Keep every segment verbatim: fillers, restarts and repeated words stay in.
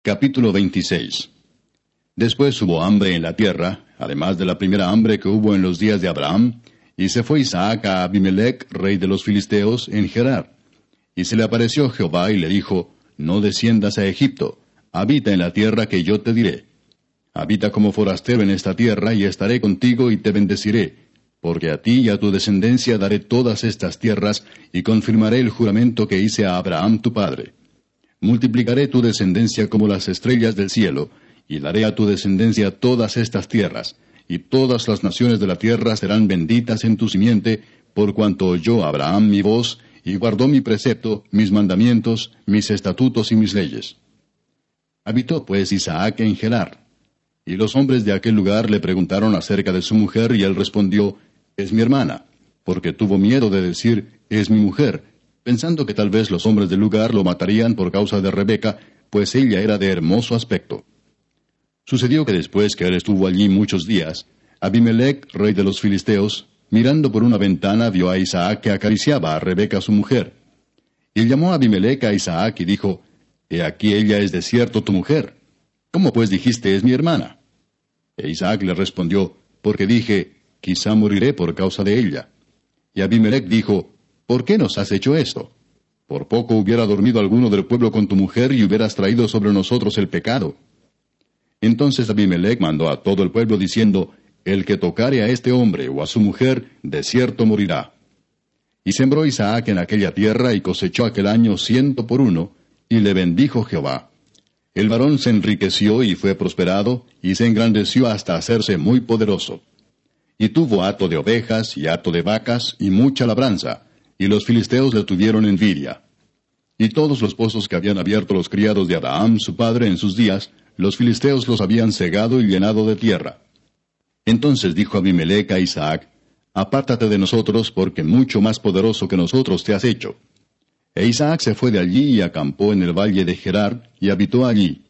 Capítulo veintiséis. Después hubo hambre en la tierra, además de la primera hambre que hubo en los días de Abraham, y se fue Isaac a Abimelech, rey de los filisteos, en Gerar. Y se le apareció Jehová y le dijo, No desciendas a Egipto, habita en la tierra que yo te diré. Habita como forastero en esta tierra, y estaré contigo y te bendeciré, porque a ti y a tu descendencia daré todas estas tierras, y confirmaré el juramento que hice a Abraham tu padre. Multiplicaré tu descendencia como las estrellas del cielo, y daré a tu descendencia todas estas tierras, y todas las naciones de la tierra serán benditas en tu simiente, por cuanto oyó Abraham mi voz, y guardó mi precepto, mis mandamientos, mis estatutos y mis leyes. Habitó pues Isaac en Gerar. Y los hombres de aquel lugar le preguntaron acerca de su mujer, y él respondió, Es mi hermana, porque tuvo miedo de decir, Es mi mujer, pensando que tal vez los hombres del lugar lo matarían por causa de Rebeca, pues ella era de hermoso aspecto. Sucedió que después que él estuvo allí muchos días, Abimelech, rey de los filisteos, mirando por una ventana, vio a Isaac que acariciaba a Rebeca su mujer. Y llamó a Abimelech a Isaac y dijo, He aquí ella es de cierto tu mujer. ¿Cómo pues dijiste es mi hermana? E Isaac le respondió, Porque dije, quizá moriré por causa de ella. Y Abimelech dijo, ¿Por qué nos has hecho esto? Por poco hubiera dormido alguno del pueblo con tu mujer y hubieras traído sobre nosotros el pecado. Entonces Abimelech mandó a todo el pueblo diciendo, El que tocare a este hombre o a su mujer, de cierto morirá. Y sembró Isaac en aquella tierra y cosechó aquel año ciento por uno, y le bendijo Jehová. El varón se enriqueció y fue prosperado, y se engrandeció hasta hacerse muy poderoso. Y tuvo hato de ovejas y hato de vacas y mucha labranza, y los filisteos le tuvieron envidia. Y todos los pozos que habían abierto los criados de Abraham, su padre, en sus días, los filisteos los habían cegado y llenado de tierra. Entonces dijo Abimelech a Isaac, Apártate de nosotros, porque mucho más poderoso que nosotros te has hecho. E Isaac se fue de allí y acampó en el valle de Gerar, y habitó allí.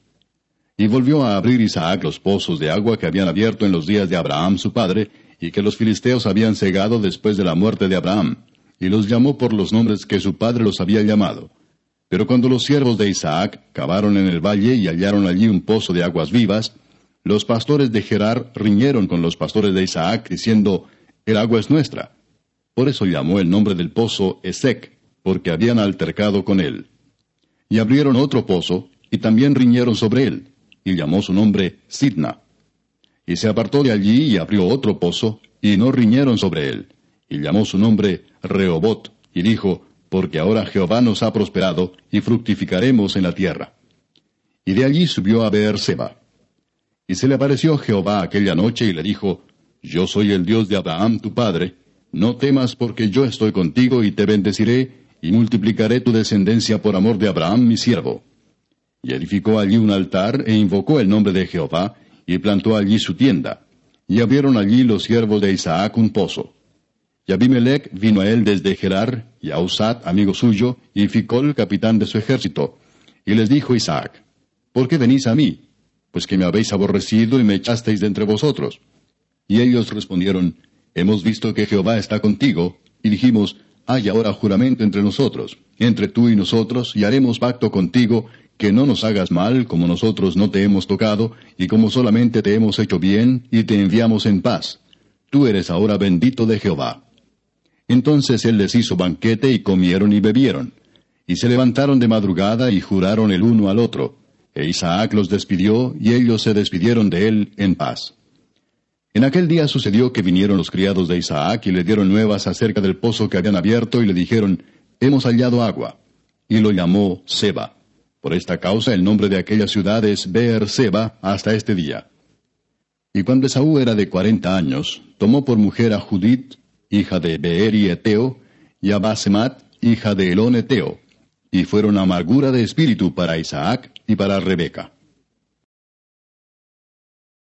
Y volvió a abrir Isaac los pozos de agua que habían abierto en los días de Abraham su padre, y que los filisteos habían cegado después de la muerte de Abraham, y los llamó por los nombres que su padre los había llamado. Pero cuando los siervos de Isaac cavaron en el valle y hallaron allí un pozo de aguas vivas, los pastores de Gerar riñeron con los pastores de Isaac, diciendo, El agua es nuestra. Por eso llamó el nombre del pozo Esek, porque habían altercado con él. Y abrieron otro pozo, y también riñeron sobre él, y llamó su nombre Sidna. Y se apartó de allí y abrió otro pozo, y no riñeron sobre él, y llamó su nombre Rehobot, y dijo, Porque ahora Jehová nos ha prosperado, y fructificaremos en la tierra. Y de allí subió a Beer-seba. Y se le apareció Jehová aquella noche, y le dijo, Yo soy el Dios de Abraham tu padre, no temas porque yo estoy contigo, y te bendeciré, y multiplicaré tu descendencia por amor de Abraham mi siervo. Y edificó allí un altar, e invocó el nombre de Jehová, y plantó allí su tienda. Y abrieron allí los siervos de Isaac un pozo. Y Abimelech vino a él desde Gerar, y a Usat, amigo suyo, y Ficol, capitán de su ejército. Y les dijo Isaac, ¿Por qué venís a mí? Pues que me habéis aborrecido y me echasteis de entre vosotros. Y ellos respondieron, Hemos visto que Jehová está contigo, y dijimos, Hay ahora juramento entre nosotros, entre tú y nosotros, y haremos pacto contigo, que no nos hagas mal, como nosotros no te hemos tocado, y como solamente te hemos hecho bien, y te enviamos en paz. Tú eres ahora bendito de Jehová. Entonces él les hizo banquete, y comieron y bebieron. Y se levantaron de madrugada, y juraron el uno al otro. E Isaac los despidió, y ellos se despidieron de él en paz. En aquel día sucedió que vinieron los criados de Isaac, y le dieron nuevas acerca del pozo que habían abierto, y le dijeron, Hemos hallado agua. Y lo llamó Seba. Por esta causa el nombre de aquella ciudad es Beer-seba hasta este día. Y cuando Esaú era de cuarenta años, tomó por mujer a Judith, hija de Beeri Eteo, y a Basemat, hija de Elón Eteo, y fueron amargura de espíritu para Isaac y para Rebeca.